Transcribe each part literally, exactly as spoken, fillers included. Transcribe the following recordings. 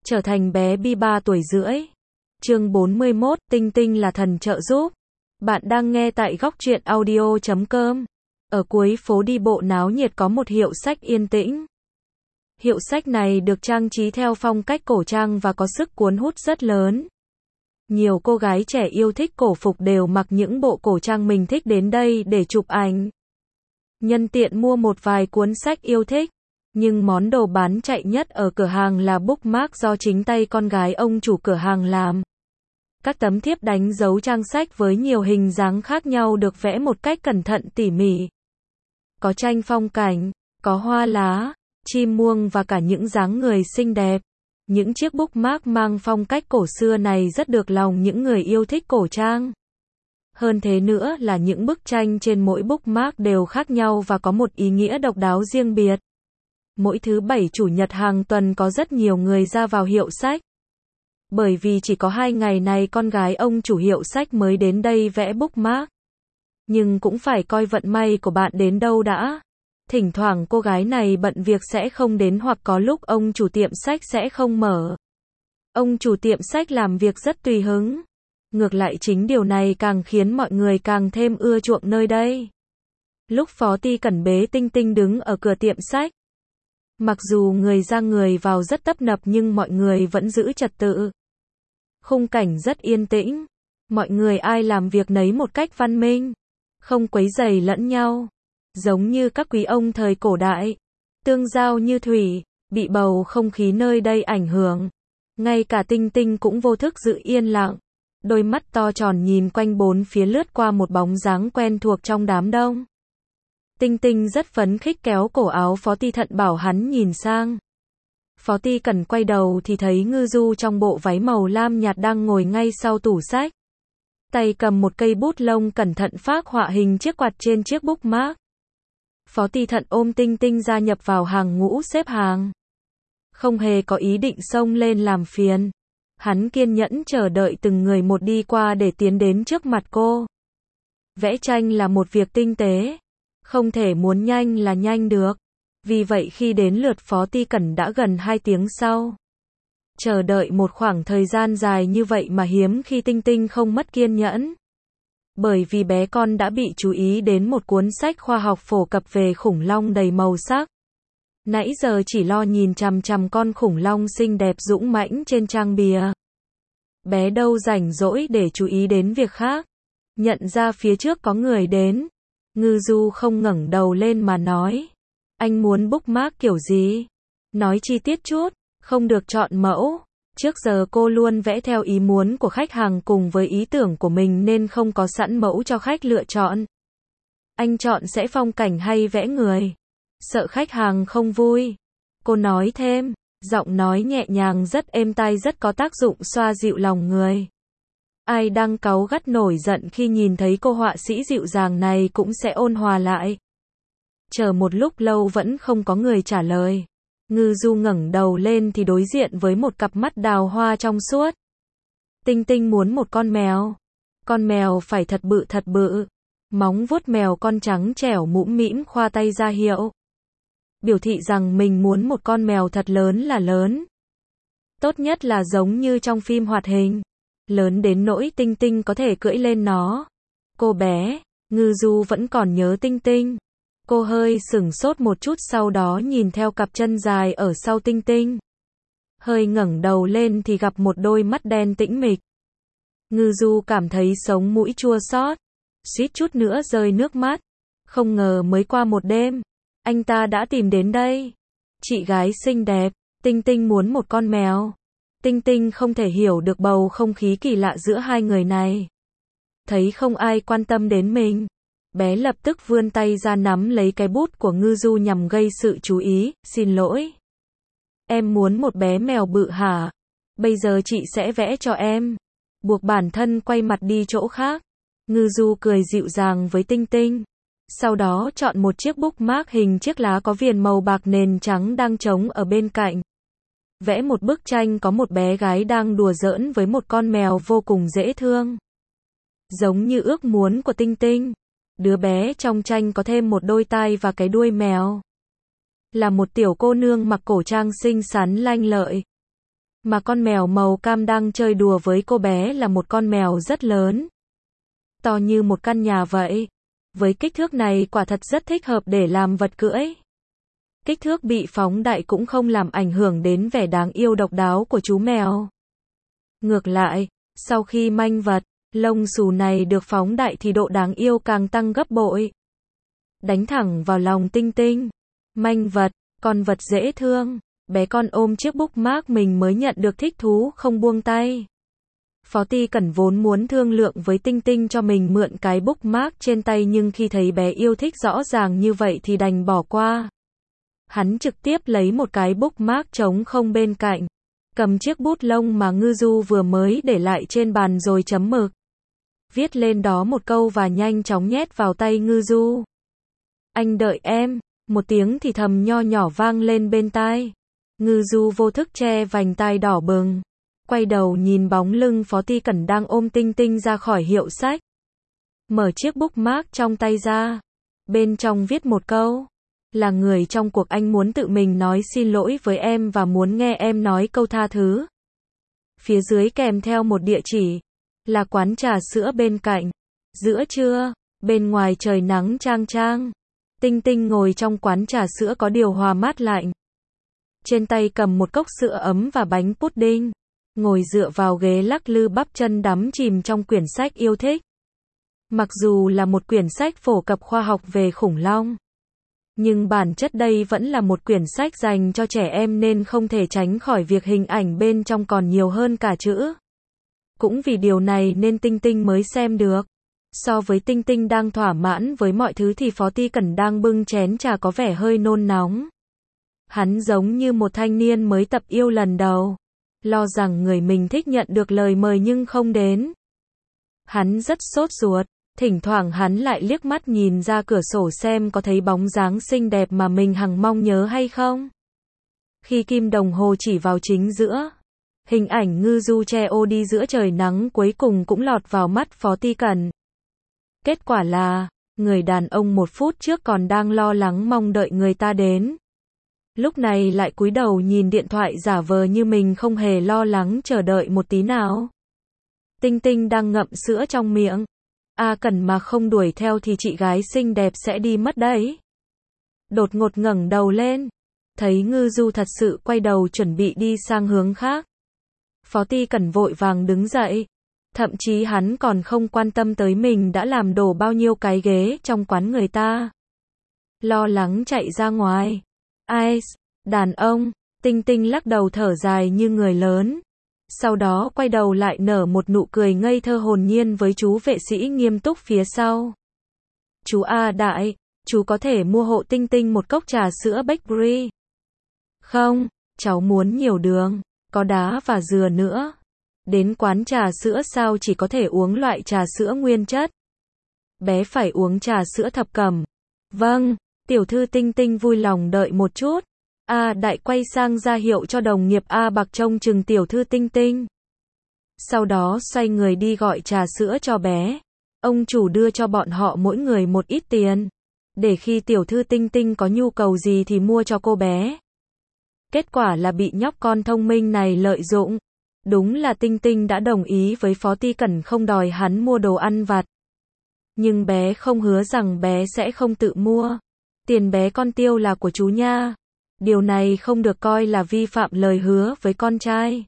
trở thành bé Bi ba tuổi rưỡi. Chương bốn mươi mốt, Tinh Tinh là thần trợ giúp. Bạn đang nghe tại góc truyện audio chấm com. Ở cuối phố đi bộ náo nhiệt có một hiệu sách yên tĩnh. Hiệu sách này được trang trí theo phong cách cổ trang và có sức cuốn hút rất lớn. Nhiều cô gái trẻ yêu thích cổ phục đều mặc những bộ cổ trang mình thích đến đây để chụp ảnh. Nhân tiện mua một vài cuốn sách yêu thích. Nhưng món đồ bán chạy nhất ở cửa hàng là bookmark do chính tay con gái ông chủ cửa hàng làm. Các tấm thiếp đánh dấu trang sách với nhiều hình dáng khác nhau được vẽ một cách cẩn thận tỉ mỉ. Có tranh phong cảnh, có hoa lá, chim muông và cả những dáng người xinh đẹp. Những chiếc bookmark mang phong cách cổ xưa này rất được lòng những người yêu thích cổ trang. Hơn thế nữa là những bức tranh trên mỗi bookmark đều khác nhau và có một ý nghĩa độc đáo riêng biệt. Mỗi thứ bảy chủ nhật hàng tuần có rất nhiều người ra vào hiệu sách. Bởi vì chỉ có hai ngày này con gái ông chủ hiệu sách mới đến đây vẽ bookmark. Nhưng cũng phải coi vận may của bạn đến đâu đã. Thỉnh thoảng cô gái này bận việc sẽ không đến hoặc có lúc ông chủ tiệm sách sẽ không mở. Ông chủ tiệm sách làm việc rất tùy hứng. Ngược lại chính điều này càng khiến mọi người càng thêm ưa chuộng nơi đây. Lúc Phó Ti Cẩn bế Tinh Tinh đứng ở cửa tiệm sách. Mặc dù người ra người vào rất tấp nập nhưng mọi người vẫn giữ trật tự. Khung cảnh rất yên tĩnh. Mọi người ai làm việc nấy một cách văn minh. Không quấy rầy lẫn nhau. Giống như các quý ông thời cổ đại. Tương giao như thủy. Bị bầu không khí nơi đây ảnh hưởng. Ngay cả Tinh Tinh cũng vô thức giữ yên lặng. Đôi mắt to tròn nhìn quanh bốn phía lướt qua một bóng dáng quen thuộc trong đám đông. Tinh Tinh rất phấn khích kéo cổ áo Phó Ti Thận bảo hắn nhìn sang. Phó Ti Cẩn quay đầu thì thấy Ngư Du trong bộ váy màu lam nhạt đang ngồi ngay sau tủ sách. Tay cầm một cây bút lông cẩn thận phác họa hình chiếc quạt trên chiếc bookmark. Phó Ti Thận ôm Tinh Tinh gia nhập vào hàng ngũ xếp hàng. Không hề có ý định xông lên làm phiền. Hắn kiên nhẫn chờ đợi từng người một đi qua để tiến đến trước mặt cô. Vẽ tranh là một việc tinh tế. Không thể muốn nhanh là nhanh được. Vì vậy khi đến lượt Phó Ti Cẩn đã gần hai tiếng sau. Chờ đợi một khoảng thời gian dài như vậy mà hiếm khi Tinh Tinh không mất kiên nhẫn. Bởi vì bé con đã bị chú ý đến một cuốn sách khoa học phổ cập về khủng long đầy màu sắc. Nãy giờ chỉ lo nhìn chằm chằm con khủng long xinh đẹp dũng mãnh trên trang bìa. Bé đâu rảnh rỗi để chú ý đến việc khác. Nhận ra phía trước có người đến. Ngư Du không ngẩng đầu lên mà nói. Anh muốn bookmark kiểu gì? Nói chi tiết chút, không được chọn mẫu. Trước giờ cô luôn vẽ theo ý muốn của khách hàng cùng với ý tưởng của mình nên không có sẵn mẫu cho khách lựa chọn. Anh chọn sẽ phong cảnh hay vẽ người? Sợ khách hàng không vui. Cô nói thêm, giọng nói nhẹ nhàng rất êm tai rất có tác dụng xoa dịu lòng người. Ai đang cáu gắt nổi giận khi nhìn thấy cô họa sĩ dịu dàng này cũng sẽ ôn hòa lại. Chờ một lúc lâu vẫn không có người trả lời. Ngư Du ngẩng đầu lên thì đối diện với một cặp mắt đào hoa trong suốt. Tinh Tinh muốn một con mèo. Con mèo phải thật bự thật bự. Móng vuốt mèo con trắng trẻo mũm mĩm khoa tay ra hiệu. Biểu thị rằng mình muốn một con mèo thật lớn là lớn. Tốt nhất là giống như trong phim hoạt hình. Lớn đến nỗi Tinh Tinh có thể cưỡi lên nó. Cô bé, Ngư Du vẫn còn nhớ Tinh Tinh. Cô hơi sửng sốt một chút sau đó nhìn theo cặp chân dài ở sau Tinh Tinh. Hơi ngẩng đầu lên thì gặp một đôi mắt đen tĩnh mịch. Ngư Du cảm thấy sống mũi chua xót, suýt chút nữa rơi nước mắt. Không ngờ mới qua một đêm, anh ta đã tìm đến đây. Chị gái xinh đẹp, Tinh Tinh muốn một con mèo. Tinh Tinh không thể hiểu được bầu không khí kỳ lạ giữa hai người này. Thấy không ai quan tâm đến mình. Bé lập tức vươn tay ra nắm lấy cái bút của Ngư Du nhằm gây sự chú ý. Xin lỗi. Em muốn một bé mèo bự hả? Bây giờ chị sẽ vẽ cho em. Buộc bản thân quay mặt đi chỗ khác. Ngư Du cười dịu dàng với Tinh Tinh. Sau đó chọn một chiếc bookmark hình chiếc lá có viền màu bạc nền trắng đang trống ở bên cạnh. Vẽ một bức tranh có một bé gái đang đùa giỡn với một con mèo vô cùng dễ thương. Giống như ước muốn của Tinh Tinh. Đứa bé trong tranh có thêm một đôi tai và cái đuôi mèo. Là một tiểu cô nương mặc cổ trang xinh xắn lanh lợi. Mà con mèo màu cam đang chơi đùa với cô bé là một con mèo rất lớn. To như một căn nhà vậy. Với kích thước này quả thật rất thích hợp để làm vật cưỡi. Kích thước bị phóng đại cũng không làm ảnh hưởng đến vẻ đáng yêu độc đáo của chú mèo. Ngược lại, sau khi manh vật, lông xù này được phóng đại thì độ đáng yêu càng tăng gấp bội. Đánh thẳng vào lòng Tinh Tinh. Manh vật, con vật dễ thương. Bé con ôm chiếc bookmark mình mới nhận được thích thú không buông tay. Phó Ti Cẩn vốn muốn thương lượng với Tinh Tinh cho mình mượn cái bookmark trên tay nhưng khi thấy bé yêu thích rõ ràng như vậy thì đành bỏ qua. Hắn trực tiếp lấy một cái bookmark trống không bên cạnh. Cầm chiếc bút lông mà Ngư Du vừa mới để lại trên bàn rồi chấm mực. Viết lên đó một câu và nhanh chóng nhét vào tay Ngư Du. Anh đợi em, một tiếng thì thầm nho nhỏ vang lên bên tai. Ngư Du vô thức che vành tai đỏ bừng. Quay đầu nhìn bóng lưng Phó Ti Cẩn đang ôm Tinh Tinh ra khỏi hiệu sách. Mở chiếc bookmark trong tay ra. Bên trong viết một câu. Là người trong cuộc anh muốn tự mình nói xin lỗi với em và muốn nghe em nói câu tha thứ. Phía dưới kèm theo một địa chỉ. Là quán trà sữa bên cạnh. Giữa trưa, bên ngoài trời nắng chang chang. Tinh Tinh ngồi trong quán trà sữa có điều hòa mát lạnh. Trên tay cầm một cốc sữa ấm và bánh pudding. Ngồi dựa vào ghế lắc lư bắp chân đắm chìm trong quyển sách yêu thích. Mặc dù là một quyển sách phổ cập khoa học về khủng long. Nhưng bản chất đây vẫn là một quyển sách dành cho trẻ em nên không thể tránh khỏi việc hình ảnh bên trong còn nhiều hơn cả chữ. Cũng vì điều này nên Tinh Tinh mới xem được. So với Tinh Tinh đang thỏa mãn với mọi thứ thì Phó Ti Cẩn đang bưng chén trà có vẻ hơi nôn nóng. Hắn giống như một thanh niên mới tập yêu lần đầu. Lo rằng người mình thích nhận được lời mời nhưng không đến. Hắn rất sốt ruột. Thỉnh thoảng hắn lại liếc mắt nhìn ra cửa sổ xem có thấy bóng dáng xinh đẹp mà mình hằng mong nhớ hay không. Khi kim đồng hồ chỉ vào chính giữa, hình ảnh Ngư Du che ô đi giữa trời nắng cuối cùng cũng lọt vào mắt Phó Ti Cẩn. Kết quả là, người đàn ông một phút trước còn đang lo lắng mong đợi người ta đến. Lúc này lại cúi đầu nhìn điện thoại giả vờ như mình không hề lo lắng chờ đợi một tí nào. Tinh Tinh đang ngậm sữa trong miệng. A Cẩn mà không đuổi theo thì chị gái xinh đẹp sẽ đi mất đấy. Đột ngột ngẩng đầu lên. Thấy Ngư Du thật sự quay đầu chuẩn bị đi sang hướng khác. Phó Ti Cẩn vội vàng đứng dậy. Thậm chí hắn còn không quan tâm tới mình đã làm đổ bao nhiêu cái ghế trong quán người ta. Lo lắng chạy ra ngoài. Ai, đàn ông, Tinh Tinh lắc đầu thở dài như người lớn. Sau đó quay đầu lại nở một nụ cười ngây thơ hồn nhiên với chú vệ sĩ nghiêm túc phía sau. Chú A Đại, chú có thể mua hộ Tinh Tinh một cốc trà sữa Blackberry. Không, cháu muốn nhiều đường, có đá và dừa nữa. Đến quán trà sữa sao chỉ có thể uống loại trà sữa nguyên chất. Bé phải uống trà sữa thập cẩm. Vâng, tiểu thư Tinh Tinh vui lòng đợi một chút. A Đại quay sang ra hiệu cho đồng nghiệp A Bạc trông chừng tiểu thư Tinh Tinh. Sau đó xoay người đi gọi trà sữa cho bé. Ông chủ đưa cho bọn họ mỗi người một ít tiền. Để khi tiểu thư Tinh Tinh có nhu cầu gì thì mua cho cô bé. Kết quả là bị nhóc con thông minh này lợi dụng. Đúng là Tinh Tinh đã đồng ý với Phó Ti Cẩn không đòi hắn mua đồ ăn vặt. Nhưng bé không hứa rằng bé sẽ không tự mua. Tiền bé con tiêu là của chú nha. Điều này không được coi là vi phạm lời hứa với con trai.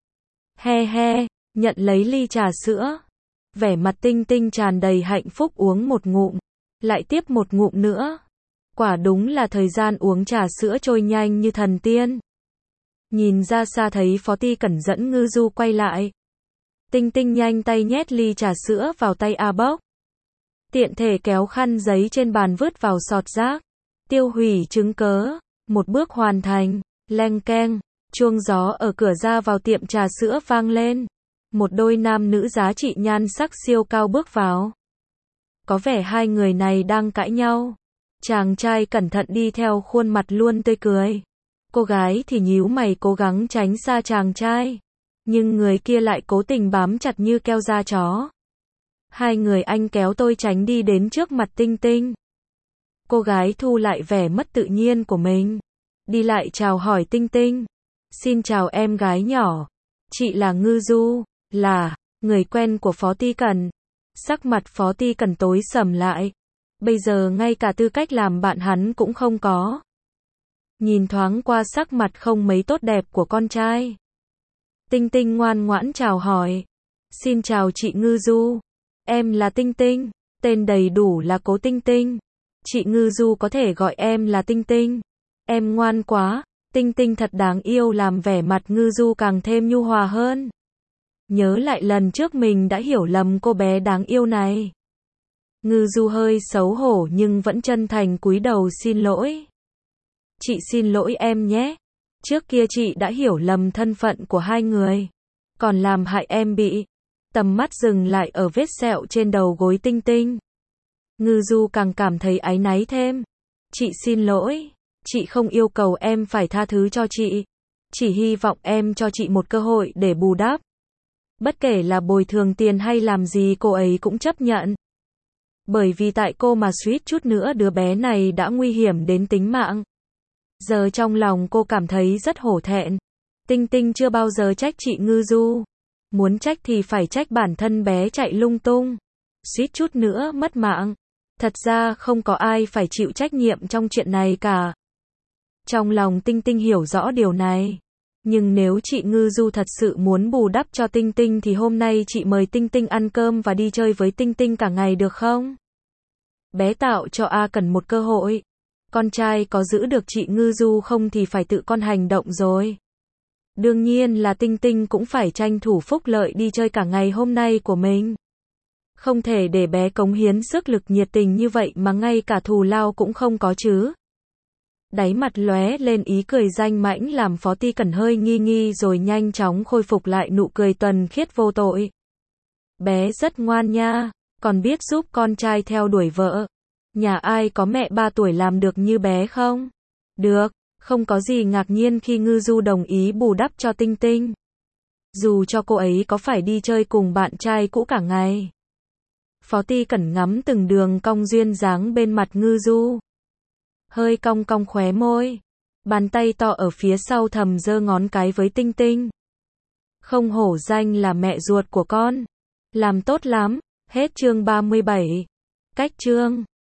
He he, nhận lấy ly trà sữa. Vẻ mặt Tinh Tinh tràn đầy hạnh phúc uống một ngụm. Lại tiếp một ngụm nữa. Quả đúng là thời gian uống trà sữa trôi nhanh như thần tiên. Nhìn ra xa thấy Phó Ti Cẩn dẫn Ngư Du quay lại. Tinh Tinh nhanh tay nhét ly trà sữa vào tay A Bốc. Tiện thể kéo khăn giấy trên bàn vứt vào sọt rác. Tiêu hủy chứng cớ. Một bước hoàn thành. Leng keng. Chuông gió ở cửa ra vào tiệm trà sữa vang lên. Một đôi nam nữ giá trị nhan sắc siêu cao bước vào. Có vẻ hai người này đang cãi nhau. Chàng trai cẩn thận đi theo khuôn mặt luôn tươi cười. Cô gái thì nhíu mày cố gắng tránh xa chàng trai. Nhưng người kia lại cố tình bám chặt như keo da chó. Hai người anh kéo tôi tránh đi đến trước mặt Tinh Tinh. Cô gái thu lại vẻ mất tự nhiên của mình. Đi lại chào hỏi Tinh Tinh. Xin chào em gái nhỏ. Chị là Ngư Du, là người quen của Phó Ti Cần. Sắc mặt Phó Ti Cần tối sầm lại. Bây giờ ngay cả tư cách làm bạn hắn cũng không có. Nhìn thoáng qua sắc mặt không mấy tốt đẹp của con trai. Tinh Tinh ngoan ngoãn chào hỏi. Xin chào chị Ngư Du. Em là Tinh Tinh. Tên đầy đủ là Cố Tinh Tinh. Chị Ngư Du có thể gọi em là Tinh Tinh. Em ngoan quá. Tinh Tinh thật đáng yêu, làm vẻ mặt Ngư Du càng thêm nhu hòa hơn. Nhớ lại lần trước mình đã hiểu lầm cô bé đáng yêu này. Ngư Du hơi xấu hổ nhưng vẫn chân thành cúi đầu xin lỗi. Chị xin lỗi em nhé. Trước kia chị đã hiểu lầm thân phận của hai người. Còn làm hại em bị. Tầm mắt dừng lại ở vết sẹo trên đầu gối Tinh Tinh. Ngư Du càng cảm thấy áy náy thêm. Chị xin lỗi. Chị không yêu cầu em phải tha thứ cho chị. Chỉ hy vọng em cho chị một cơ hội để bù đắp. Bất kể là bồi thường tiền hay làm gì cô ấy cũng chấp nhận. Bởi vì tại cô mà suýt chút nữa đứa bé này đã nguy hiểm đến tính mạng. Giờ trong lòng cô cảm thấy rất hổ thẹn. Tinh Tinh chưa bao giờ trách chị Ngư Du. Muốn trách thì phải trách bản thân bé chạy lung tung. Suýt chút nữa mất mạng. Thật ra không có ai phải chịu trách nhiệm trong chuyện này cả. Trong lòng Tinh Tinh hiểu rõ điều này. Nhưng nếu chị Ngư Du thật sự muốn bù đắp cho Tinh Tinh thì hôm nay chị mời Tinh Tinh ăn cơm và đi chơi với Tinh Tinh cả ngày được không? Bé tạo cho A cần một cơ hội. Con trai có giữ được chị Ngư Du không thì phải tự con hành động rồi. Đương nhiên là Tinh Tinh cũng phải tranh thủ phúc lợi đi chơi cả ngày hôm nay của mình. Không thể để bé cống hiến sức lực nhiệt tình như vậy mà ngay cả thù lao cũng không có chứ. Đáy mặt lóe lên ý cười danh mãnh làm Phó Ti Cần hơi nghi nghi rồi nhanh chóng khôi phục lại nụ cười thuần khiết vô tội. Bé rất ngoan nha, còn biết giúp con trai theo đuổi vợ. Nhà ai có mẹ ba tuổi làm được như bé không? Được, không có gì ngạc nhiên khi Ngư Du đồng ý bù đắp cho Tinh Tinh. Dù cho cô ấy có phải đi chơi cùng bạn trai cũ cả ngày. Phó Ti Cần ngắm từng đường cong duyên dáng bên mặt Ngư Du. Hơi cong cong khóe môi. Bàn tay to ở phía sau thầm giơ ngón cái với Tinh Tinh. Không hổ danh là mẹ ruột của con. Làm tốt lắm. Hết chương ba mươi bảy. Cách chương